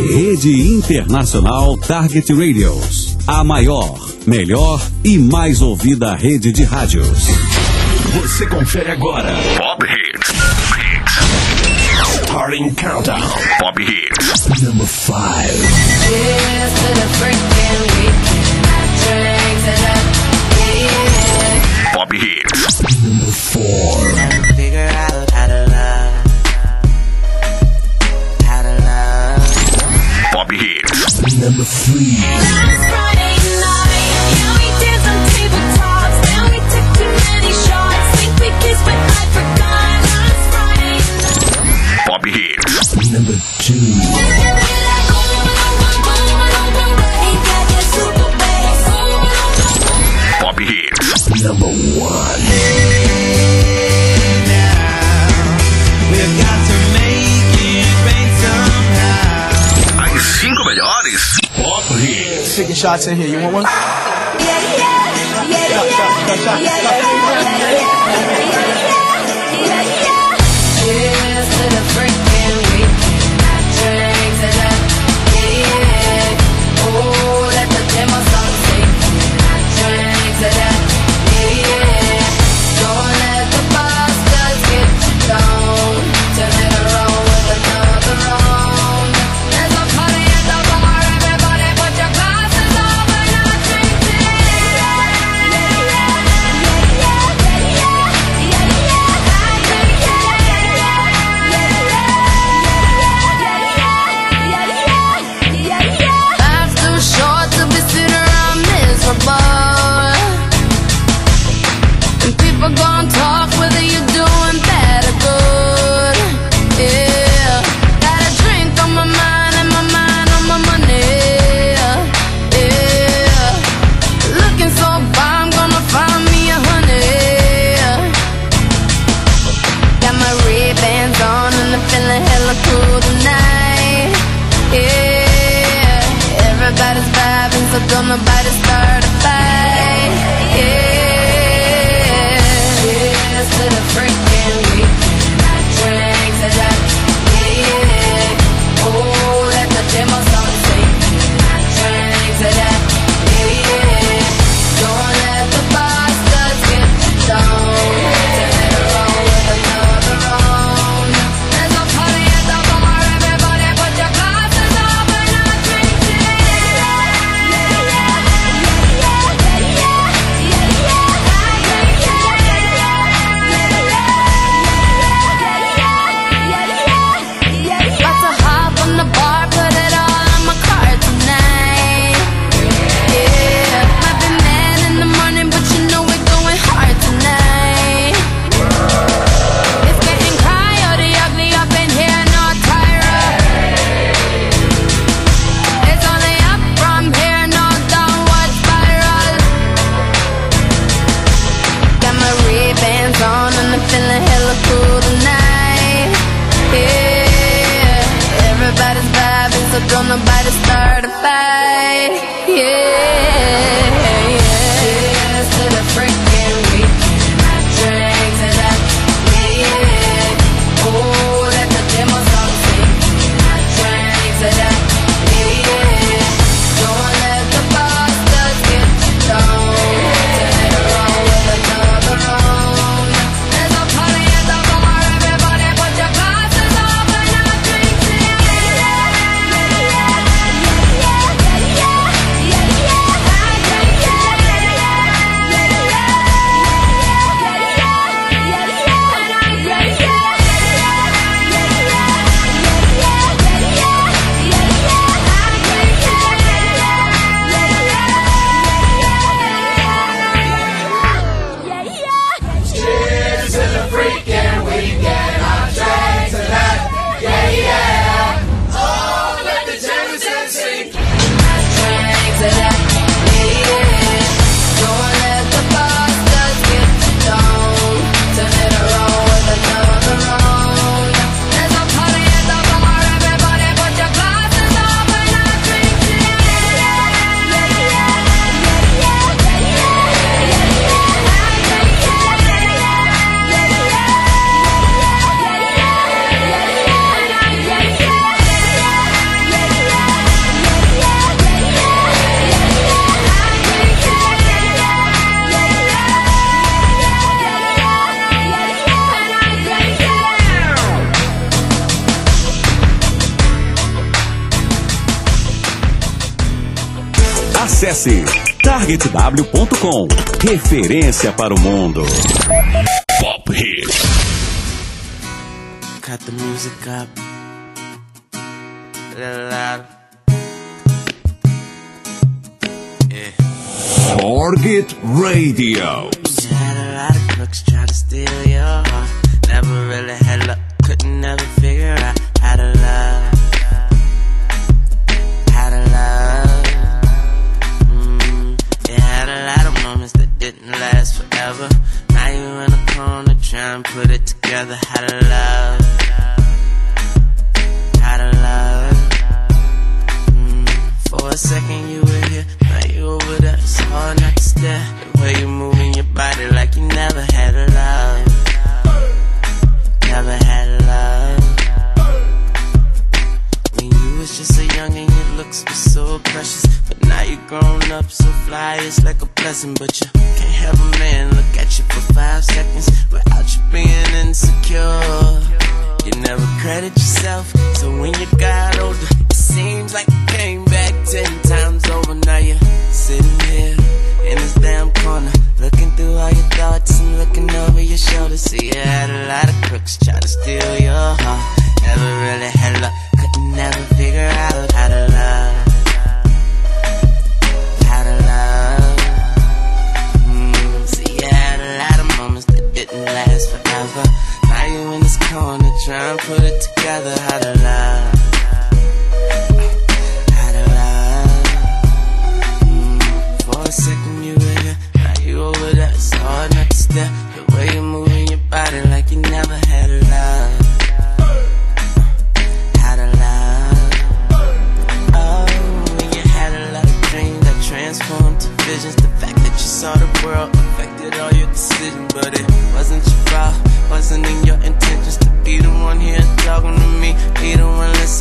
Rede Internacional Target Radios. A maior, melhor e mais ouvida rede de rádios. Você confere agora. Pop Hits. Starting Countdown. Pop Hits. Number 5. Pop Hits. Number 4. Figure out how to love. How to love. Pop Hits. Number 3. Friday night, yeah, we dance on tabletops. Then we took too many shots. Think we kissed, but I forgot. Last Friday night. Pop Hits. Number 2. Pop Hits. Number 1. We've got to make it rain somehow. As 5 melhores. Pop Hits. Taking shots in here. You want one? Cheers to the freaking week. Drinks it up, yeah. Oh, let the demo song sing. Drinks it up, yeah. Don't let the bastards get you down. Turn it around with another round. There's a party at the bar, everybody put your glasses on. We're not drinking. Life's too short to be sitting around miserable. And people gon' talk whether you're doing bad or good. Yeah, got a drink on my mind and my mind on my money. Yeah, looking so far, I'm gonna find me a honey. Got my Ray-Bans on and I'm feeling hella cool tonight. Yeah, everybody's vibing, so don't nobody start a fight. Yeah, cheers to the freaking week. Drinks it up, yeah. Oh, let the demo song sing. Drinks it up, yeah. Don't let the bastards get you down. Turn it around with another round. There's a party at the bar, everybody put your glasses on. We're not drinking. About to hop on the bar, put it all on my card tonight. Yeah, might be mad in the morning, but you know we're going hard tonight. It's getting coyote ugly up in here, no Tyra. It's only up from here, no downward spiral. Got my Ray-Bans on and I'm feeling hella cool tonight. Yeah, everybody's vibing, so don't nobody start a fight. Yeah, cheers to the freaking week. Drinks it up, yeah. Oh, let the demo song sing. Drinks it up, yeah. Don't let the bastards get you down. Turn it around with another round. There's a party at the bar, everybody put your glasses on. We're not drinking. Acesse targetw.com. Referência para o mundo. Pop Hits. Cut the music up a little louder. Yeah. Target Radio. You had a lot of crooks try to steal your heart. Never really had luck, couldn't never figure out how to love. How to love. You had a lot of moments that didn't last forever. Now you in a corner trying to put it together. How to love. How to love. For a second you were here, now you over there. It's hard not to stare. The way you moving your body like you never had a love. Never had a love. When you was just a youngin', your looks were so precious. But now you grown up, so fly, it's like a blessing. But you can't have a man look at you for 5 seconds without you being insecure. You never credit yourself, so when you got older, it seems like you came back 10 times over. Now you're sitting here in this damn corner, looking through all your thoughts and looking over your shoulder. See, you had a lot of crooks try to steal your heart. Never really had luck, couldn't never figure out how to love. How to love. See, you had a lot of moments that didn't last forever. Now you in this corner trying to put it together. How to love. How to love. For a second you were here, now you over there. It's hard not to stare. The way you moving your body like you never had a love. How to love. Oh, when you had a lot of dreams that transformed to visions. The fact that you saw the world affected all your decisions. But it wasn't your fault, wasn't in your intentions to be the one here talking to me, be the one listening.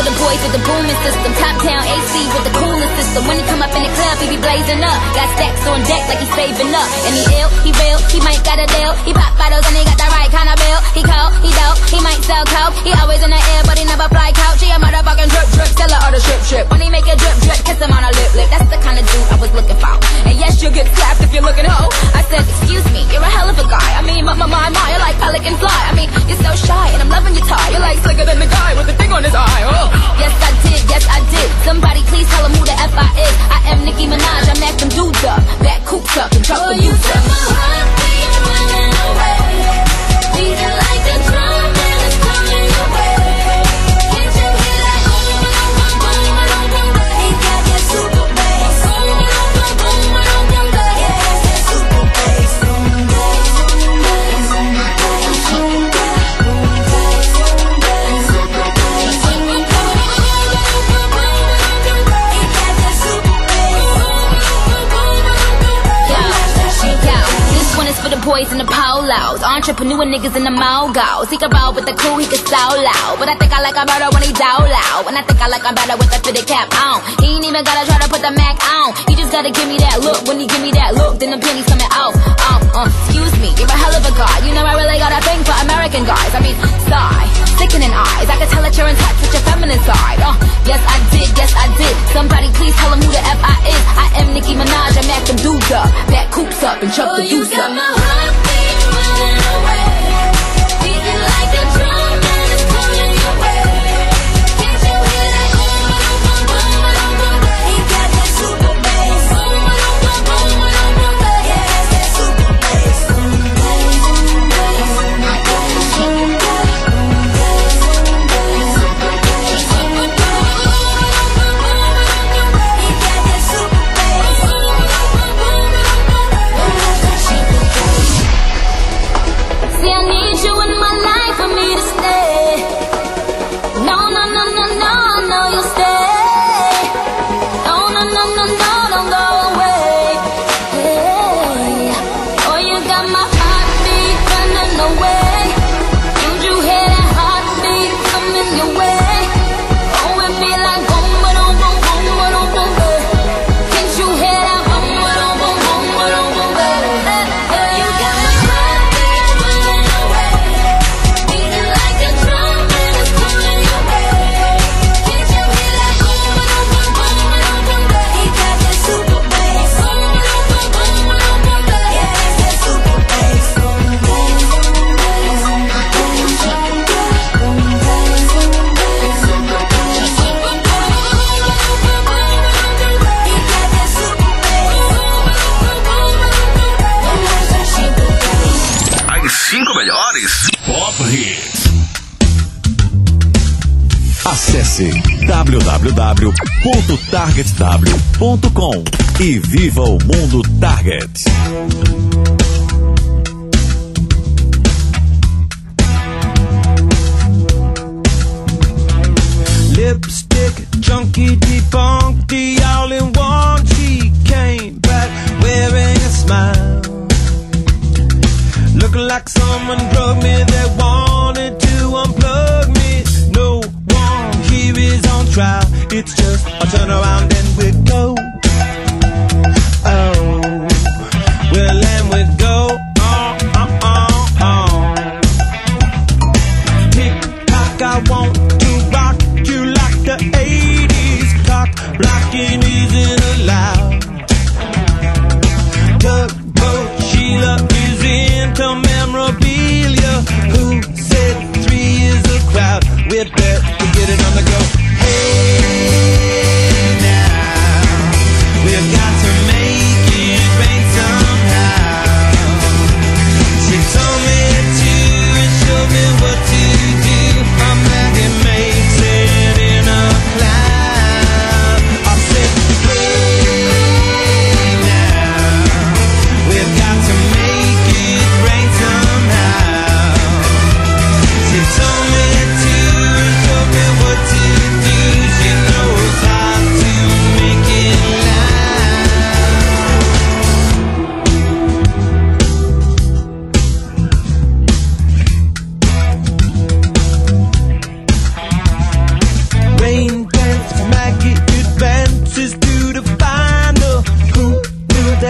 for the boys with the booming system. Top town AC with the cooling system. When he come up in the club, he be blazing up. Got stacks on deck like he's saving up. And he ill, he real, he might got a deal. He pop bottles and he got the right kind of bill. He cold, he dope, he might sell coke. He always in the air, but he never fly couch. He a motherfucking drip drip, seller or the strip. When he make a drip drip, kiss him on a lip lip. That's the kind of dude I was looking for. And yes, you'll get slapped if you're looking ho. I said, excuse me, you're a hell of a guy. I mean, my, you're like pelican fly. I mean, you're so shy and I'm loving your tie. You're like slicker than the guy with the thing on his eye. Oh, yes I did. Somebody please tell him who the F I is. I am Nicki Minaj, I'm acting dudes up. Back coops up and truck the youth up. You got my heart beating running away. Beating like a drum and it's coming your way. Can't you hear that boom, boom, boom, boom, boom, boom? He got that super bass. Boom, boom, boom, boom, boom, boom, boom. Yeah, it's that super bass. Boom, boom, boom, boom, boom, boom, boom. For the boys in the polos, entrepreneur niggas in the mogos. He can roll with the crew, he can slow low. But I think I like him better when he down low. And I think I like him better with the fitted cap on. He ain't even gotta try to put the Mac on. He just gotta give me that look. When he give me that look, then the pennies coming off. Excuse me, you're a hell of a guy. You know I really got a thing for American guys. I mean, sigh, sickening eyes. I can tell that you're in touch with your feminine side. Yes I did. Somebody please tell him who the F I is. I am Nicki Minaj, I'm acting dudes up. Back coops up and chuck the youth up. My heart beat running away, beating like a drum and it's coming your way. Can't you hear that boom, boom, boom, boom, boom, boom? He got that super bass. Boom, boom, boom, boom, boom, boom, boom. Yeah, it's that super bass. Boom, boom, boom, boom, boom, boom, boom. Acesse www.targetw.com e viva o mundo Target. Lipstick, junkie, debunked the all-in-one. She came back wearing a smile, looking like someone drugged me. They wanted to unplug me. No one here is on trial. It's just a turn around and we go. Oh, well, and we go. Tick-tock, I want to rock you like the 80s. Cock blocking isn't allowed. Tugboat Sheila is into memorabilia. Who said 3 is a crowd? We're there to get it on the go. Hey now.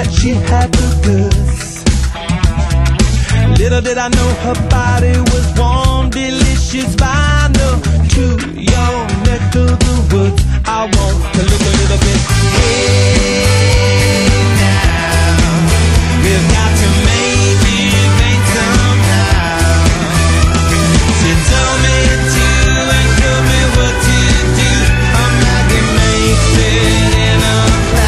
that she had the goods. Little did I know her body was warm, delicious vinyl to your neck of the woods. I want to look a little bit. Hey now, we've got to make it rain somehow. She told me to and told me what to do. I'm like it makes it in a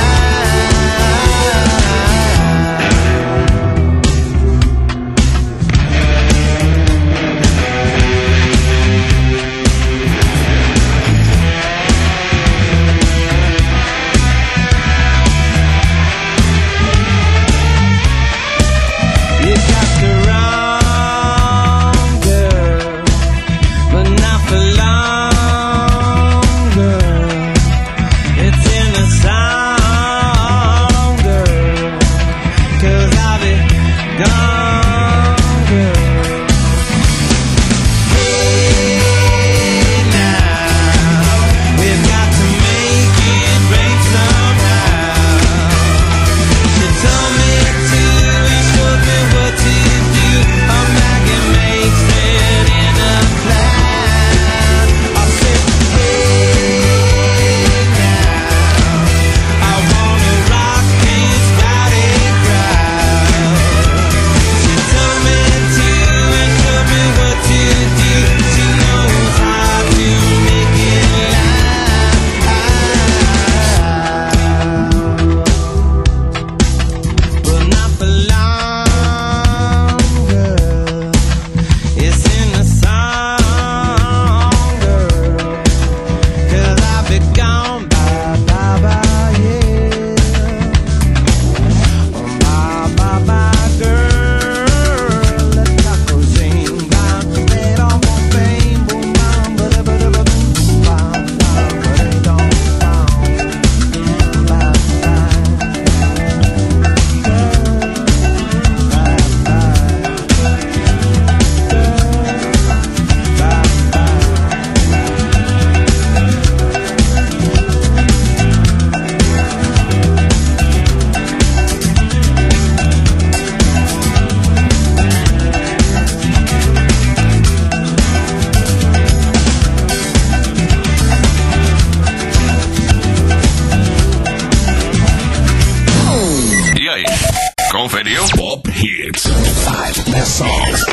Conferiu? Pop Hits. 5 best songs.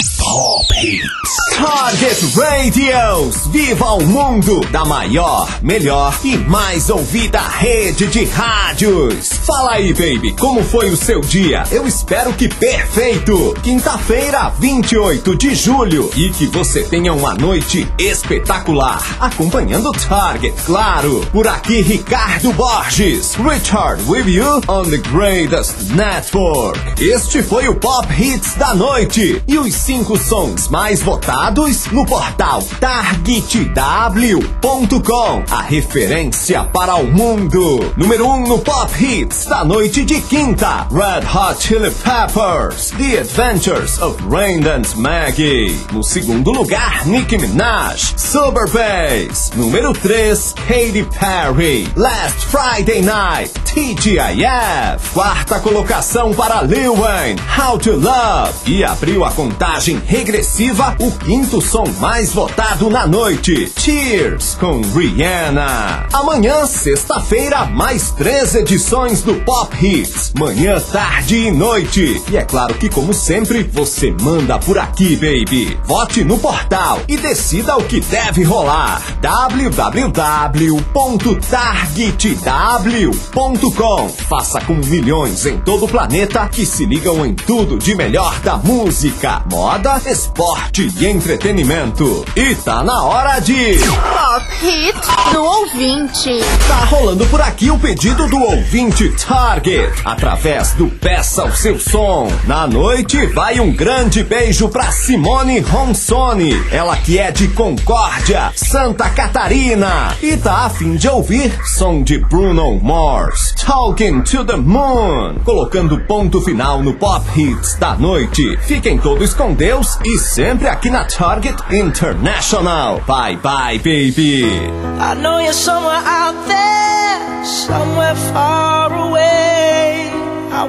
Pop Hits. Target Radios. Viva o mundo da maior, melhor e mais ouvida rede de rádios. Fala aí, baby, como foi o seu dia? Eu espero que perfeito. Quinta-feira, 28 de julho. E que você tenha uma noite espetacular. Acompanhando Target, claro. Por aqui, Ricardo Borges. Richard with you on the greatest network. Este foi o Pop Hits da noite. E os 5 sons mais votados no portal targetw.com, a referência para o mundo. Número 1 no Pop Hits da noite de quinta, Red Hot Chili Peppers, The Adventures of Rain Dance Maggie. No segundo lugar, Nicki Minaj, Sober Bass. Número 3, Katy Perry, Last Friday Night, TGIF. Quarta colocação para Lil Wayne, How to Love. E abriu a contagem regressiva o quinto som mais votado na noite, Cheers, com Rihanna. Amanhã, sexta-feira, mais 3 edições do Pop Hits, manhã, tarde e noite. E é claro que, como sempre, você manda por aqui, baby. Vote no portal e decida o que deve rolar. www.targetw.com. Faça com milhões em todo o planeta que se ligam em tudo de melhor da música, moda, esporte e entretenimento. E tá na hora de Pop Hit do ouvinte. Tá rolando por aqui o pedido do ouvinte Target, através do Peça o Seu Som. Na noite vai um grande beijo pra Simone Ronsoni, ela que é de Concórdia, Santa Catarina, e tá a fim de ouvir som de Bruno Mars, Talking to the Moon, colocando ponto final no Pop Hits da noite. Fiquem todos com Deus e sempre aqui na Target International. Bye bye, baby. I know you're somewhere out there, somewhere far away.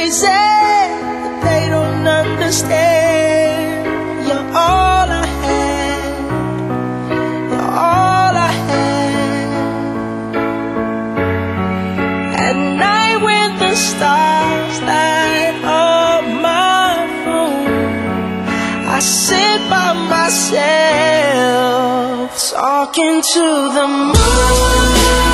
crazy, but they don't understand. You're all I had, you're all I had. At night when the stars light up my room, I sit by myself talking to the moon.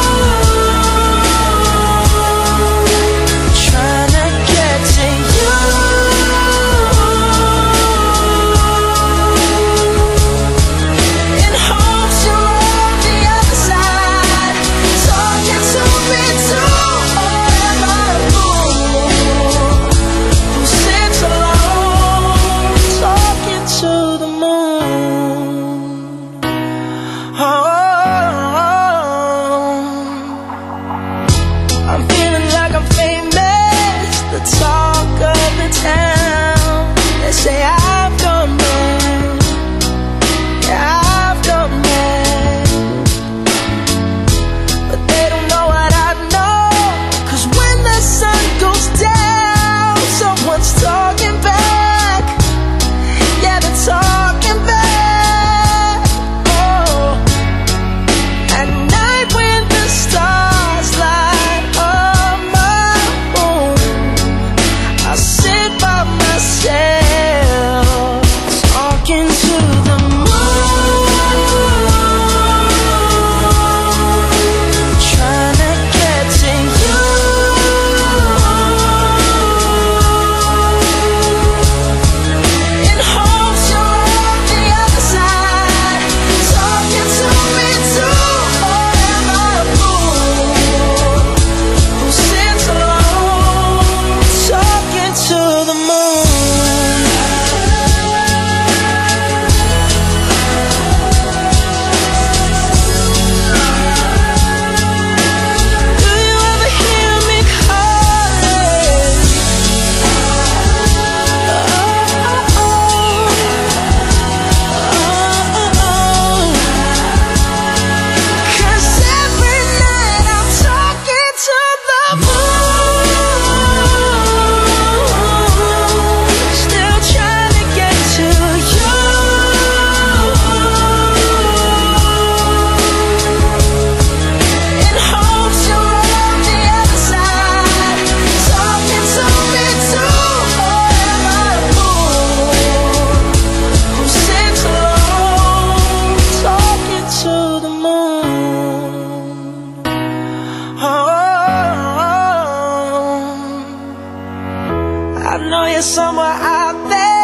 Somewhere out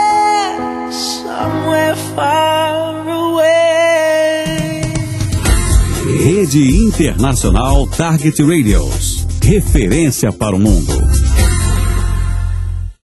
there, somewhere far away. Rede Internacional Target Radios. Referência para o mundo.